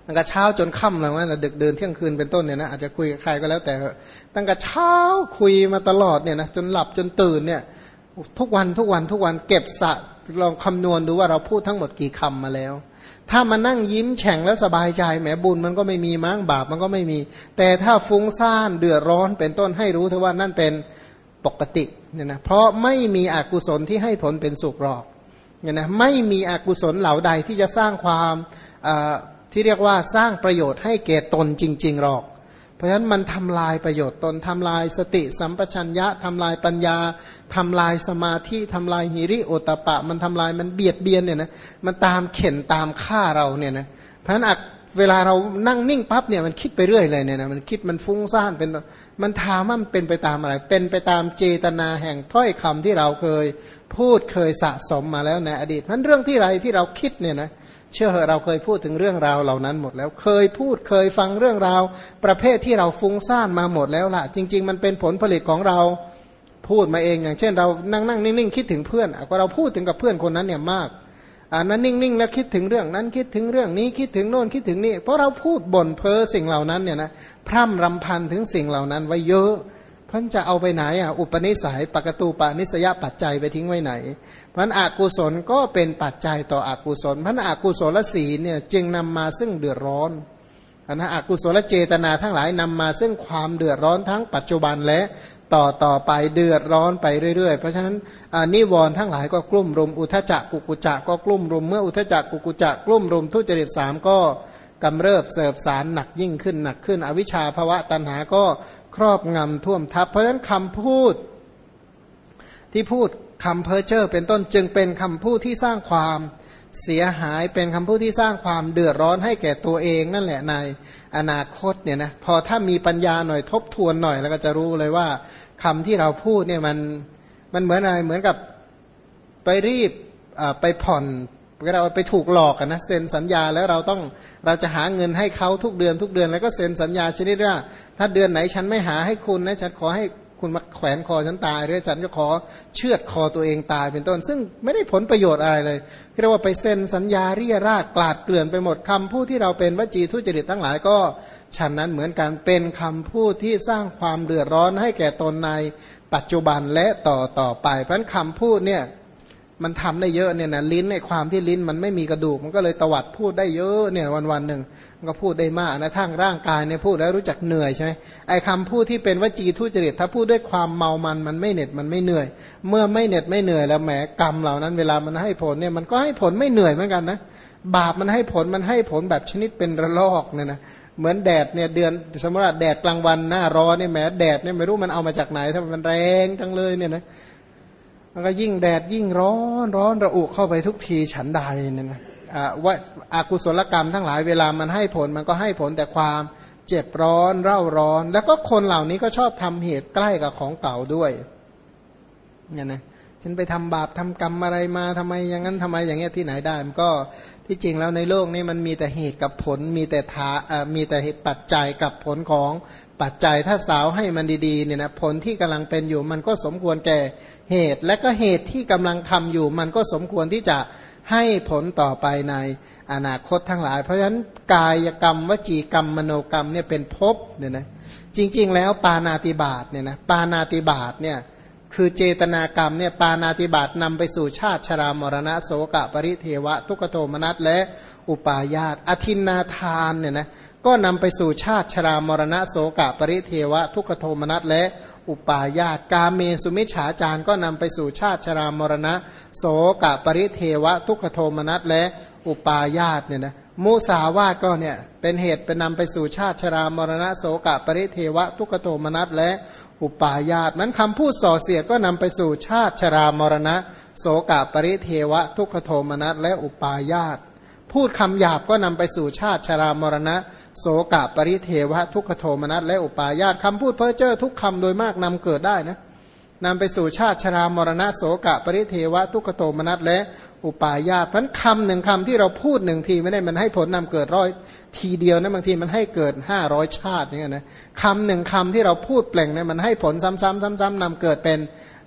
ตั้งแต่เช้าจนค่ำเลยว่าดึกเดินเที่ยงคืนเป็นต้นเนี่ยนะอาจจะคุยกับใครก็แล้วแต่ตั้งแต่เช้าคุยมาตลอดเนี่ยนะจนหลับจนตื่นเนี่ยทุกวันเก็บสะลองคำนวณดูว่าเราพูดทั้งหมดกี่คำมาแล้วถ้ามานั่งยิ้มแฉ่งแล้วสบายใจแหมบุญมันก็ไม่มีมั้งบาปมันก็ไม่มีแต่ถ้าฟุ้งซ่านเดือดร้อนเป็นต้นให้รู้เถอะว่านั่นเป็นปกติเนี่ยนะเพราะไม่มีอกุศลที่ให้ผลเป็นสุขหรอกเนี่ยนะไม่มีอกุศลเหล่าใดที่จะสร้างความที่เรียกว่าสร้างประโยชน์ให้แก่ตนจริงๆหรอกเพราะฉะนั้นมันทำลายประโยชน์ตนทำลายสติสัมปชัญญะทำลายปัญญาทำลายสมาธิทำลายหิริโอตตัปปะมันทำลายมันเบียดเบียนเนี่ยนะมันตามเข็นตามฆ่าเราเนี่ยนะเพราะฉะนั้นเวลาเรานั่งนิ่งปั๊บเนี่ยมันคิดไปเรื่อยเลยเนี่ยนะมันคิดมันฟุ้งซ่านเป็นมันถามว่ามันเป็นไปตามอะไรเป็นไปตามเจตนาแห่งถ้อยคำที่เราเคยพูดเคยสะสมมาแล้วในอดีตนั้นเรื่องที่ไรที่เราคิดเนี่ยนะเชื่อเหอะเราเคยพูดถึงเรื่องราวเหล่านั้นหมดแล้วเคยพูดเคยฟังเรื่องราวประเภทที่เราฟุ้งซ่านมาหมดแล้วล่ะจริงๆมันเป็นผลผลิตของเราพูดมาเองอย่างเช่นเรานั่งนิ่งๆคิดถึงเพื่อนก็เราพูดถึงกับเพื่อนคนนั้นเนี่ยมากนั้นนิ่งๆแล้วคิดถึงเรื่องนั้นคิดถึงเรื่องนี้คิดถึงโน่นคิดถึงนี่เพราะเราพูดบ่นเพ้อสิ่งเหล่านั้นเนี่ยนะพร่ำรำพันถึงสิ่งเหล่านั้นไว้เยอะเพิ่นจะเอาไปไหนอุปนิสัยปกตูปนิสยปัจจัยไปทิ้งไว้ไหนเพราะอกุศลก็เป็นปัจจัยต่ออกุศลเพราะอกุศลศีลเนี่ยจึงนำมาซึ่งเดือดร้อนอกุศลเจตนาทั้งหลายนำมาซึ่งความเดือดร้อนทั้งปัจจุบันและต่อไปเดือดร้อนไปเรื่อยๆเพราะฉะนั้นนิวรณ์ทั้งหลายก็กลุ่มรุมอุทจักกุกุจักก็กลุ่มรุมเมื่ออุทจักกุกุจักกลุ่มรุมทุจริต3ก็กำเริบเสบสารหนักยิ่งขึ้นอวิชชาภวะตัณหาก็ครอบงำท่วมทับเพราะฉะนั้นคำพูดที่พูดคำเพ้อเจ้อเป็นต้นจึงเป็นคำพูดที่สร้างความเสียหายเป็นคำพูดที่สร้างความเดือดร้อนให้แก่ตัวเองนั่นแหละในอนาคตเนี่ยนะพอถ้ามีปัญญาหน่อยทบทวนหน่อยแล้วก็จะรู้เลยว่าคำที่เราพูดเนี่ยมันเหมือนอะไรเหมือนกับไปรีบไปผ่อนเราไปถูกหลอกกันนะเซ็นสัญญาแล้วเราจะหาเงินให้เขาทุกเดือนแล้วก็เซ็นสัญญาชนิดว่าถ้าเดือนไหนฉันไม่หาให้คุณนะฉันขอให้คุณมาแขวนคอฉันตายหรือฉันก็ขอเชือดคอตัวเองตายเป็นต้นซึ่งไม่ได้ผลประโยชน์อะไรเลยเรียกว่าไปเซ็นสัญญาเรี่ยราดกลาดเกลื่อนไปหมดคำพูดที่เราเป็นวจีทุจริตทั้งหลายก็ฉันนั้นเหมือนกันเป็นคำพูดที่สร้างความเดือดร้อนให้แก่ตนในปัจจุบันและต่อไปเพราะฉะนั้นคำพูดเนี่ยมันทำได้เยอะเนี่ยนะลิ้นในความที่ลิ้นมันไม่มีกระดูกมันก็เลยตวัดพูดได้เยอะเนี่ยวันหนึ่งมันก็พูดได้มากนะทั้งร่างกายเนี่ยพูดแล้วรู้จักเหนื่อยใช่ไหมไอ้คำพูดที่เป็นวจีทุจริตถ้าพูดด้วยความเมามันไม่เหน็ดมันไม่เหนื่อยเมื่อไม่เหน็ดไม่เหนื่อยแล้วแหมกรรมเหล่านั้นเวลามันให้ผลเนี่ยมันก็ให้ผลไม่เหนื่อยเหมือนกันนะบาปมันให้ผลแบบชนิดเป็นระลอกเนี่ยนะเหมือนแดดเนี่ยเดือนสมมติว่าแดดกลางวันหน้าร้อนเนี่ยแหมแดดเนี่ยไม่รู้มันเอามาจากไหนถ้ามันแรงจังเลยเนี่ยนะมันก็ยิ่งแดดยิ่งร้อนระอุเข้าไปทุกทีฉันใดเนี่ยนะว่าอากุศลกรรมทั้งหลายเวลามันให้ผลมันก็ให้ผลแต่ความเจ็บร้อนเร่าร้อนแล้วก็คนเหล่านี้ก็ชอบทำเหตุใกล้กับของเก่าด้วยเนี่ยนะฉันไปทำบาปทำกรรมอะไรมาทำไมอย่างนั้นทำไมอย่างเงี้ยที่ไหนได้มันก็ที่จริงแล้วในโลกนี้มันมีแต่เหตุกับผลมีแต่เหตุปัจจัยกับผลของปัจจัยถ้าสาวให้มันดีๆเนี่ยนะผลที่กำลังเป็นอยู่มันก็สมควรแก่เหตุและก็เหตุที่กำลังทำอยู่มันก็สมควรที่จะให้ผลต่อไปในอนาคตทั้งหลายเพราะฉะนั้นกายกรรมวจีกรรมมโนกรรมเนี่ยเป็นภพเนี่ยนะจริงๆแล้วปาณาติบาตเนี่ยนะปาณาติบาตเนี่ยคือเจตนากรรมเนี่ยปาณาติบาตนำไปสู่ชาติชรามรณะโสกะปริเทวะทุกขโทมนัสและอุปาญาตอทินนาทานเนี่ยนะก็นำไปสู่ชาติชรามรณะโสกะปริเทวะทุกขโทมนัสและอุปาญาตกาเมสุมิจฉาจารก็นำไปสู่ชาติชรามรณะโสกะปริเทวะทุกขโทมนัสและอุปาญาตเนี่ยนะมุสาวาทก็เนี่ยเป็นเหตุเป็นนำไปสู่ชาติชรามรณะโสกะปริเทวะทุกขโทมนัสและอุปาญาตนั้นคำพูดส่อเสียดก็นำไปสู่ชาติชรามรณะโสกะปริเทวะทุกขโทมนัสและอุปาญาตพูดคำหยาบก็นำไปสู่ชาติชรามรณะโสกะปริเทวะทุกขโทมนัสและอุปาญาตคำพูดเพ้อเจ้อทุกคำโดยมากนำเกิดได้นะนำไปสู่ชาติชรามรณะโสกะปริเทวะทุกขโทมนัสและอุปาญาตเพราะคำหนึ่งคำที่เราพูดหนึ่งทีไม่ได้มันให้ผลนำเกิดร้อยทีเดียวนะบางทีมันให้เกิด500ชาติอย่างเงี้ยนะคำหนึ่งคำที่เราพูดแปลงเนี่ยมันให้ผลซ้ำๆนำเกิดเป็น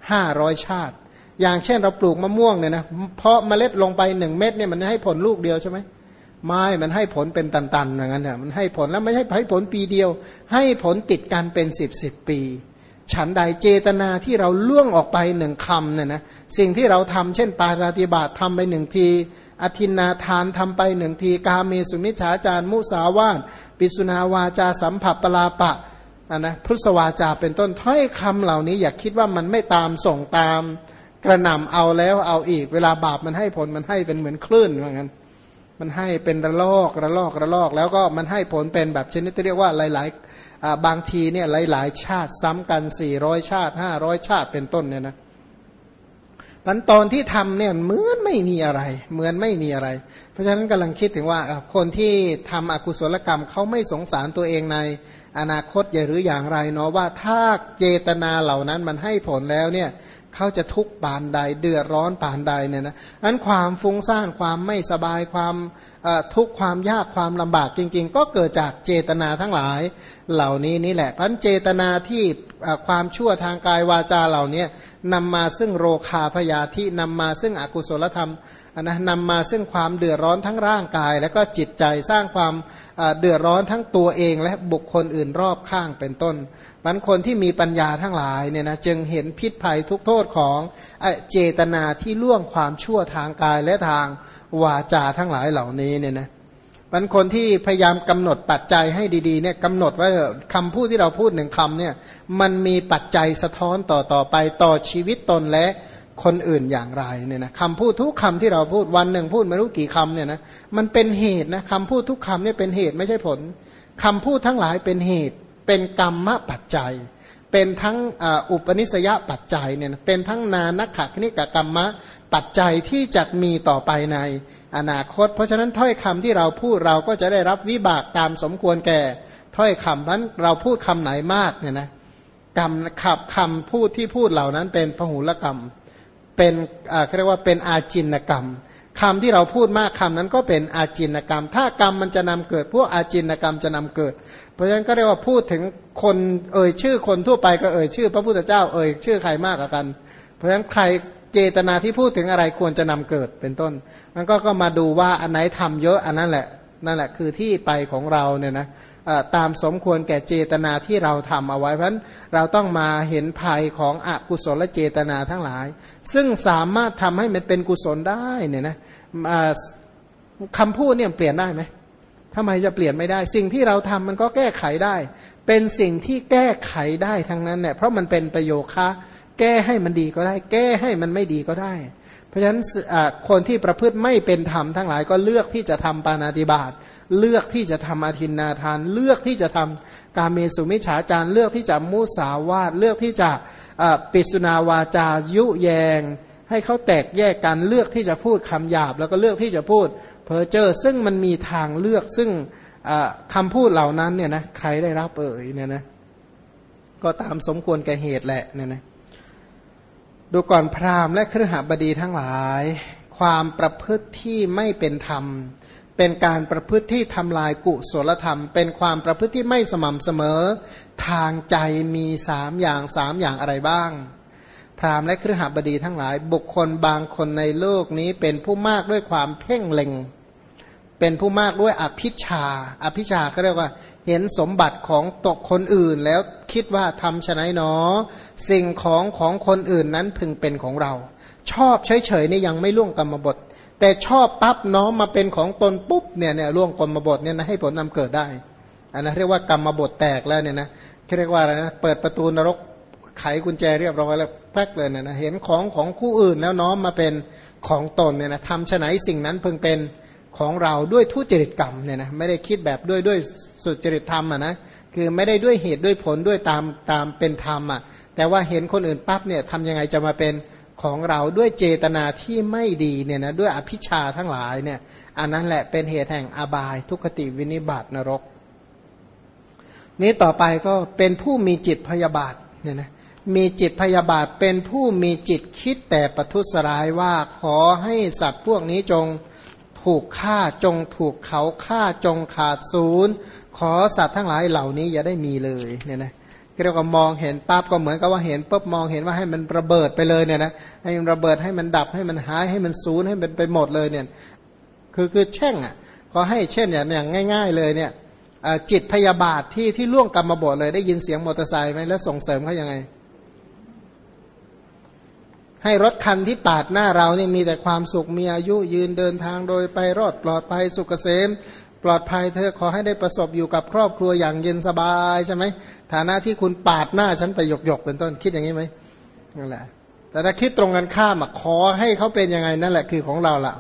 500ชาติอย่างเช่นเราปลูกมะม่วงเนี่ยนะเพาะเมล็ดลงไป1เม็ดเนี่ยมันให้ผลลูกเดียวใช่ไหมไม่มันให้ผลเป็นตันๆอย่างนั้นเถอะมันให้ผลแล้วไม่ใช่ให้ผลปีเดียวให้ผลติดกันเป็น10 ปีฉันใดเจตนาที่เราล่วงออกไปหนึ่งคำเนี่ยนะสิ่งที่เราทำเช่นปาณาติบาตทำไปหนึ่งทีอทินนาทานทำไปหนึ่งทีกาเมสุมิจฉาจารมุสาวาทปิสุนาวาจาสัมผัสปลาปะนะพุทธวาจาเป็นต้นถ้อยคำเหล่านี้อย่าคิดว่ามันไม่ตามส่งตามกระหน่ำเอาแล้วเอาอีกเวลาบาปมันให้ผลมันให้เป็นเหมือนคลื่นว่างั้นมันให้เป็นระลอกแล้วก็มันให้ผลเป็นแบบชนิดที่เรียกว่าหลายๆบางทีเนี่ยหลายๆชาติซ้ำกัน400ชาติ500ชาติเป็นต้นเนี่ยนะมันตอนที่ทำเนี่ยเหมือนไม่มีอะไรเหมือนไม่มีอะไรเพราะฉะนั้นกำลังคิดถึงว่าคนที่ทำอกุศลกรรมเขาไม่สงสารตัวเองในอนาคตหรืออย่างไรเนาะว่าถ้าเจตนาเหล่านั้นมันให้ผลแล้วเนี่ยเขาจะทุกข์ปานใดเดือดร้อนปานใดเนี่ยนะนั้นความฟุ้งซ่านความไม่สบายความทุกข์ความยากความลำบากจริงๆก็เกิดจากเจตนาทั้งหลายเหล่านี้นี่แหละเพราะเจตนาที่ความชั่วทางกายวาจาเหล่านี้นำมาซึ่งโรคาพยาธินำมาซึ่งอกุศลธรรมนะนำมาซึ่งความเดือดร้อนทั้งร่างกายและก็จิตใจสร้างความเดือดร้อนทั้งตัวเองและบุคคลอื่นรอบข้างเป็นต้นมันคนที่มีปัญญาทั้งหลายเนี่ยนะจึงเห็นพิษภัยทุกโทษของเจตนาที่ล่วงความชั่วทางกายและทางวาจาทั้งหลายเหล่านี้เนี่ยนะมันคนที่พยายามกำหนดปัจจัยให้ดีๆเนี่ยกำหนดว่าคำพูดที่เราพูดหนึ่งคำเนี่ยมันมีปัจจัยสะท้อนต่อไปต่อชีวิตตนและคนอื่นอย่างไรเนี่ยนะคำพูดทุกคำที่เราพูดวันหนึ่งพูดไม่รู้กี่คำเนี่ยนะมันเป็นเหตุนะคำพูดทุกคำเนี่ยเป็นเหตุไม่ใช่ผลคำพูดทั้งหลายเป็นเหตุเป็นกรรมปัจจัยเป็นทั้งอุปนิสยปัจจัยเนี่ยเป็นทั้งนานักขคณิกกรรมะปัจจัยที่จะมีต่อไปในอนาคตเพราะฉะนั้นถ้อยคำที่เราพูดเราก็จะได้รับวิบากตามสมควรแก่ถ้อยคำนั้นเราพูดคำไหนมากเนี่ยนะกรรมขับคำพูดที่พูดเหล่านั้นเป็นพหุลกรรมเป็นเรียกว่าเป็นอาจินกรรมคำที่เราพูดมากคำนั้นก็เป็นอาจินกรรมถ้ากรรมมันจะนำเกิดพวกอาจินกรรมจะนำเกิดเพราะฉะนั้นก็เรียกว่าพูดถึงคนชื่อคนทั่วไปก็ชื่อพระพุทธเจ้าชื่อใครมากกว่ากันเพราะฉะนั้นใครเจตนาที่พูดถึงอะไรควรจะนำเกิดเป็นต้นมันก็มาดูว่าอันไหนทำเยอะอันนั้นแหละคือที่ไปของเราเนี่ยนะตามสมควรแก่เจตนาที่เราทำเอาไว้เพราะฉะนั้นเราต้องมาเห็นภัยของอกุศลเจตนาทั้งหลายซึ่งสามารถทำให้มันเป็นกุศลได้เนี่ยนะคำพูดเนี่ยเปลี่ยนได้ไหมทำไมจะเปลี่ยนไม่ได้สิ่งที่เราทำมันก็แก้ไขได้เป็นสิ่งที่แก้ไขได้ทั้งนั้นเนี่ยเพราะมันเป็นประโยคะแก้ให้มันดีก็ได้แก้ให้มันไม่ดีก็ได้เพราะฉะนั้นคนที่ประพฤติไม่เป็นธรรมทั้งหลายก็เลือกที่จะทำปาณาติบาตเลือกที่จะทำอทินนาทานเลือกที่จะทำกาเมสุมิจฉาจารเลือกที่จะมุสาวาทเลือกที่จะปิสุนาวาจายุแยงให้เขาแตกแยกกันเลือกที่จะพูดคำหยาบแล้วก็เลือกที่จะพูดเพ้อเจ้อซึ่งมันมีทางเลือกซึ่งคำพูดเหล่านั้นเนี่ยนะใครได้รับเนี่ยนะก็ตามสมควรแก่เหตุแหละเนี่ยนะดูก่อนพราหมณ์และคฤหบดีทั้งหลายความประพฤติที่ไม่เป็นธรรมเป็นการประพฤติที่ทำลายกุศลธรรมเป็นความประพฤติที่ไม่สม่ำเสมอทางใจมี3 อย่างอะไรบ้างพราหมณ์และคฤหบดีทั้งหลายบุคคลบางคนในโลกนี้เป็นผู้มากด้วยความเพ่งเล็งเป็นผู้มากด้วยอภิชาเขาเรียกว่าเห็นสมบัติของตกคนอื่นแล้วคิดว่าทำฉะไหนหนอสิ่งของคนอื่นนั้นพึงเป็นของเราชอบเฉยๆนี่ยังไม่ล่วงกรรมบทแต่ชอบปั๊บน้อมมาเป็นของตนปุ๊บเนี่ยล่วงกรรมบทเนี่ยนะให้ผลนำเกิดได้อันนั้นเรียกว่ากรรมบทแตกแล้วเนี่ยนะเรียกว่าอะไรนะเปิดประตูนรกไขกุญแจเรียบร้อยแล้วแป๊กเลยเนี่ยนะเห็นของคู่อื่นแล้วน้อมมาเป็นของตนเนี่ยนะทำฉะไหนสิ่งนั้นพึงเป็นของเราด้วยทุจริตกรรมเนี่ยนะไม่ได้คิดแบบด้วยสุจริตธรรมนะคือไม่ได้ด้วยเหตุด้วยผลด้วยตามเป็นธรรมแต่ว่าเห็นคนอื่นปั๊บเนี่ยทำยังไงจะมาเป็นของเราด้วยเจตนาที่ไม่ดีเนี่ยนะด้วยอภิชาทั้งหลายเนี่ยอันนั้นแหละเป็นเหตุแห่งอบายทุกขติวินิบาตนรกนี้ต่อไปก็เป็นผู้มีจิตพยาบาทเนี่ยนะมีจิตพยาบาทเป็นผู้มีจิตคิดแต่ประทุษร้ายว่าขอให้สัตว์พวกนี้จงถูกฆ่าจงถูกเขาฆ่าจงขาดศูนย์ขอสัตว์ทั้งหลายเหล่านี้อย่าได้มีเลยเนี่ยนะเรียกว่ามองเห็นปั๊บก็เหมือนกับว่าเห็นปุ๊บมองเห็นว่าให้มันระเบิดไปเลยเนี่ยนะให้มันระเบิดให้มันดับให้มันหายให้มันสูญให้มันไปหมดเลยเนี่ยคือแช่งก็ให้เช่นอย่างง่ายๆเลยเนี่ยจิตพยาบาทที่ล่วงกรรมบทเลยได้ยินเสียงมอเตอร์ไซค์ไหมแล้วส่งเสริมเขายังไงให้รถคันที่ปาดหน้าเราเนี่ยมีแต่ความสุขมีอายุยืนเดินทางโดยไปรอดปลอดภัยสุขเกษมปลอดภัยเธอขอให้ได้ประสบอยู่กับครอบครัวอย่างเย็นสบายใช่ไหมฐานะที่คุณปาดหน้าฉันไปหยกๆเป็นต้นคิดอย่างนี้ไหมนั่นแหละแต่ถ้าคิดตรงกันข้ามขอให้เขาเป็นยังไงนั่นแหละคือของเราล่ะ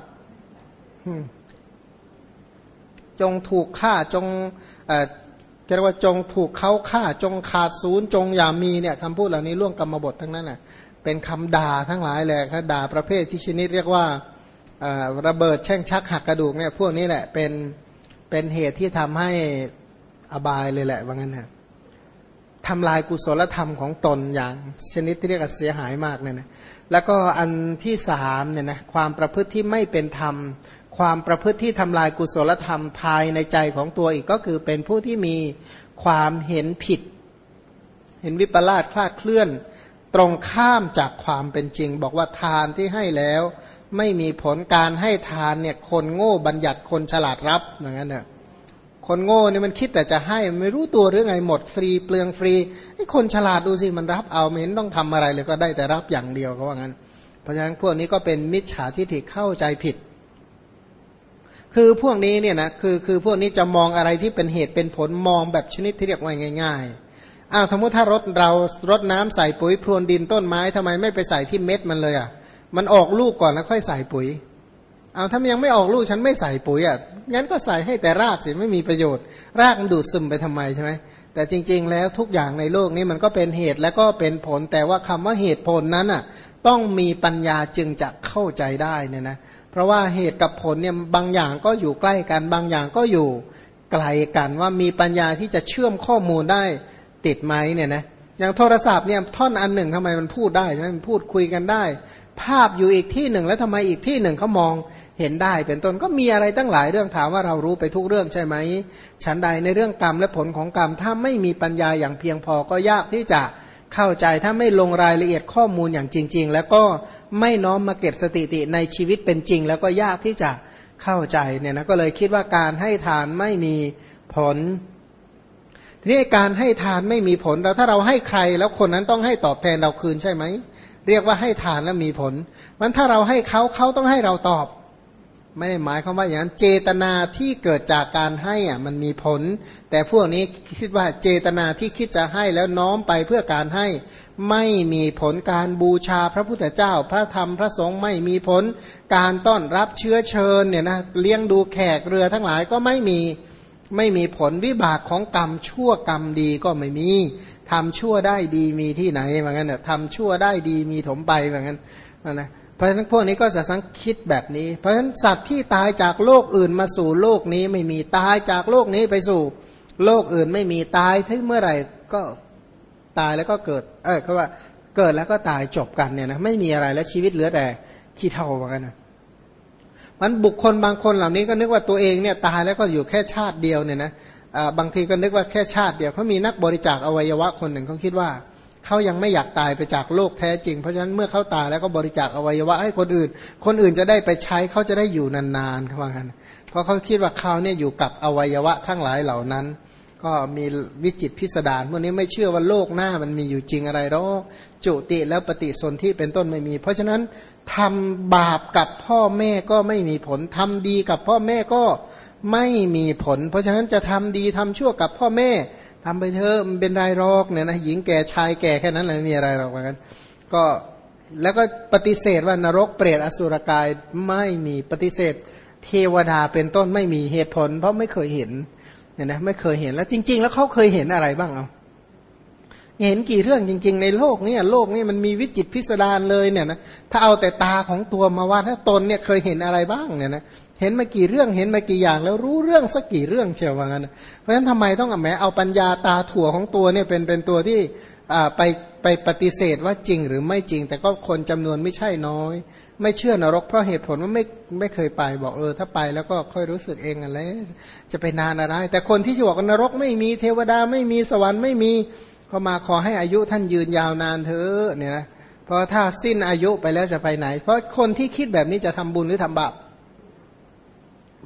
จงถูกฆ่าจงเรียกว่าจงถูกเขาฆ่าจงขาดศูนย์จงอย่ามีเนี่ยคำพูดเหล่านี้ล่วงกรรมบททั้งนั้นน่ะเป็นคำด่าทั้งหลายแหละครับด่าประเภทที่ชนิดเรียกว่าระเบิดแช่งชักหักกระดูกเนี่ยพวกนี้แหละเป็นเหตุที่ทำให้อบายเลยแหละว่างั้นนะทำลายกุศลธรรมของตนอย่างชนิดที่เรียกว่าเสียหายมากเนี่ยนะแล้วก็อันที่สามเนี่ยนะความประพฤติที่ไม่เป็นธรรมความประพฤติที่ทำลายกุศลธรรมภายในใจของตัวอีกก็คือเป็นผู้ที่มีความเห็นผิดเห็นวิปลาสคลาดเคลื่อนตรงข้ามจากความเป็นจริงบอกว่าทานที่ให้แล้วไม่มีผลการให้ทานเนี่ยคนโง่บัญญัติคนฉลาดรับอย่างนั้นเนี่ยคนโง่เนี่ยมันคิดแต่จะให้ไม่รู้ตัวหรือไงหมดฟรีเปลืองฟรีไอ้คนฉลาดดูสิมันรับเอาไม่เห็นต้องทำอะไรเลยก็ได้แต่รับอย่างเดียวก็ว่างั้นเพราะฉะนั้นพวกนี้ก็เป็นมิจฉาทิฏฐิเข้าใจผิดคือพวกนี้เนี่ยนะคือพวกนี้จะมองอะไรที่เป็นเหตุเป็นผลมองแบบชนิดที่เรียกว่าง่ายๆสมมติถ้ารดน้ำใส่ปุ๋ยพรวนดินต้นไม้ทำไมไม่ไปใส่ที่เม็ดมันเลยมันออกลูกก่อนแล้วค่อยใส่ปุ๋ยถ้ามันยังไม่ออกลูกฉันไม่ใส่ปุ๋ยงั้นก็ใส่ให้แต่รากสิไม่มีประโยชน์รากมันดูดซึมไปทำไมใช่ไหมแต่จริงๆแล้วทุกอย่างในโลกนี้มันก็เป็นเหตุและก็เป็นผลแต่ว่าคำว่าเหตุผลนั้นต้องมีปัญญาจึงจะเข้าใจได้เนี่ยนะเพราะว่าเหตุกับผลเนี่ยบางอย่างก็อยู่ใกล้กันบางอย่างก็อยู่ไกลกันว่ามีปัญญาที่จะเชื่อมข้อมูลได้ติดไหมเนี่ยนะอย่างโทรศัพท์เนี่ยท่อนอันหนึ่งทำไมมันพูดได้ใช่ไหมมันพูดคุยกันได้ภาพอยู่อีกที่หนึ่งแล้วทำไมอีกที่หนึ่งเขามองเห็นได้เป็นต้นก็มีอะไรตั้งหลายเรื่องถามว่าเรารู้ไปทุกเรื่องใช่ไหมฉันใดในเรื่องกรรมและผลของกรรมถ้าไม่มีปัญญาอย่างเพียงพอก็ยากที่จะเข้าใจถ้าไม่ลงรายละเอียดข้อมูลอย่างจริงๆแล้วก็ไม่น้อมมาเก็บสถิติในชีวิตเป็นจริงแล้วก็ยากที่จะเข้าใจเนี่ยนะก็เลยคิดว่าการให้ทานไม่มีผลทีนี้การให้ทานไม่มีผลเราถ้าเราให้ใครแล้วคนนั้นต้องให้ตอบแทนเราคืนใช่ไหมเรียกว่าให้ทานแล้วมีผลมันถ้าเราให้เขาต้องให้เราตอบไม่ได้หมายความว่าอย่างนั้นเจตนาที่เกิดจากการให้มันมีผลแต่พวกนี้คิดว่าเจตนาที่คิดจะให้แล้วน้อมไปเพื่อการให้ไม่มีผลการบูชาพระพุทธเจ้าพระธรรมพระสงฆ์ไม่มีผลการต้อนรับเชื้อเชิญเนี่ยนะเลี้ยงดูแขกเรือทั้งหลายก็ไม่มีผลวิบากของกรรมชั่วกรรมดีก็ไม่มีทำชั่วได้ดีมีที่ไหนเหมือนกันเนี่ยทำชั่วได้ดีมีถมไปเหมือนกันนะเพราะฉะนั้นพวกนี้ก็จะสังคิดแบบนี้เพราะฉะนั้นสัตว์ที่ตายจากโลกอื่นมาสู่โลกนี้ไม่มีตายจากโลกนี้ไปสู่โลกอื่นไม่มีตายที่เมื่อไหร่ก็ตายแล้วก็เกิดเขาว่าเกิดแล้วก็ตายจบกันเนี่ยนะไม่มีอะไรแล้วชีวิตเหลือแต่ขี้เถ้าเหมือนกันนะมันบุคคลบางคนเหล่านี้ก็นึกว่าตัวเองเนี่ยตายแล้วก็อยู่แค่ชาติเดียวเนี่ยนะบางทีก็นึกว่าแค่ชาติเดียวเขามีนักบริจาคอวัยวะคนหนึ่งเขาคิดว่าเขายังไม่อยากตายไปจากโลกแท้จริงเพราะฉะนั้นเมื่อเขาตายแล้วก็บริจาคอวัยวะให้คนอื่นจะได้ไปใช้เขาจะได้อยู่นานๆเขาว่ากันเพราะเขาคิดว่าเขาเนี่ยอยู่กับอวัยวะทั้งหลายเหล่านั้นก็มีวิจิตรพิสดารพวกนี้ไม่เชื่อว่าโลกหน้ามันมีอยู่จริงอะไรหรอกจุติแล้วปฏิสนธิเป็นต้นไม่มีเพราะฉะนั้นทำบาปกับพ่อแม่ก็ไม่มีผลทำดีกับพ่อแม่ก็ไม่มีผลเพราะฉะนั้นจะทำดีทำชั่วกับพ่อแม่ทำไปเถอะมันเป็นไรหรอกเนี่ยนะหญิงแก่ชายแก่แค่นั้นเลยมีอะไรหรอกเหมือนกันก็แล้วก็ปฏิเสธว่านรกเปรตอสุรกายไม่มีปฏิเสธเทวดาเป็นต้นไม่มีเหตุผลเพราะไม่เคยเห็นเนี่ยนะไม่เคยเห็นแล้วจริงๆแล้วเขาเคยเห็นอะไรบ้างเห็นกี่เรื่องจริงๆในโลกนี้มันมีวิจิตรพิสดารเลยเนี่ยนะถ้าเอาแต่ตาของตัวมาว่าถ้าตนเนี่ยเคยเห็นอะไรบ้างเนี่ยนะเห็นมากี่เรื่องเห็นมากี่อย่างแล้วรู้เรื่องสักกี่เรื่องเชียวว่างั้นเพราะฉะนั้นทำไมต้องเอาปัญญาตาถั่วของตัวเนี่ยเป็นตัวที่ไปปฏิเสธว่าจริงหรือไม่จริงแต่ก็คนจำนวนไม่ใช่น้อยไม่เชื่อนรกเพราะเหตุผลว่าไม่เคยไปบอกถ้าไปแล้วก็ค่อยรู้สึกเองอะไรจะไปนานอะไรแต่คนที่บอกว่านรกไม่มีเทวดาไม่มีสวรรค์ไม่มีก็มาขอให้อายุท่านยืนยาวนานเถอะเนี่ยนะเพราะถ้าสิ้นอายุไปแล้วจะไปไหนเพราะคนที่คิดแบบนี้จะทำบุญหรือทำบาป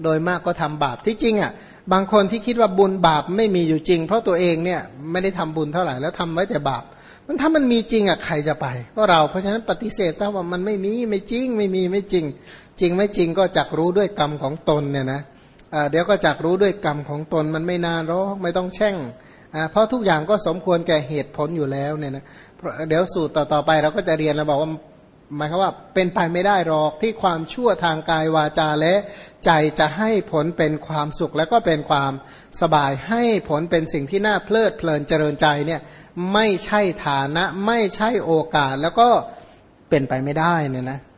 โดยมากก็ทำบาปที่จริงอ่ะบางคนที่คิดว่าบุญบาปไม่มีอยู่จริงเพราะตัวเองเนี่ยไม่ได้ทำบุญเท่าไหร่แล้วทำไว้แต่บาปมันถ้ามันมีจริงอ่ะใครจะไปก็เราเพราะฉะนั้นปฏิเสธซะว่ามันไม่มีไม่จริงไม่มีไม่จริงจริงไม่จริงก็จักรู้ด้วยกรรมของตนเนี่ยนะเดี๋ยวก็จักรู้ด้วยกรรมของตนมันไม่นานหรอกไม่ต้องแช่งเพราะทุกอย่างก็สมควรแก่เหตุผลอยู่แล้วเนี่ยนะเดี๋ยวสูตรต่อไปเราก็จะเรียนแล้วบอกว่าหมายความว่าเป็นไปไม่ได้หรอกที่ความชั่วทางกายวาจาและใจจะให้ผลเป็นความสุขและก็เป็นความสบายให้ผลเป็นสิ่งที่น่าเพลิดเพลินเจริญใจเนี่ยไม่ใช่ฐานะไม่ใช่โอกาสแล้วก็เป็นไปไม่ได้เนี่ยนะ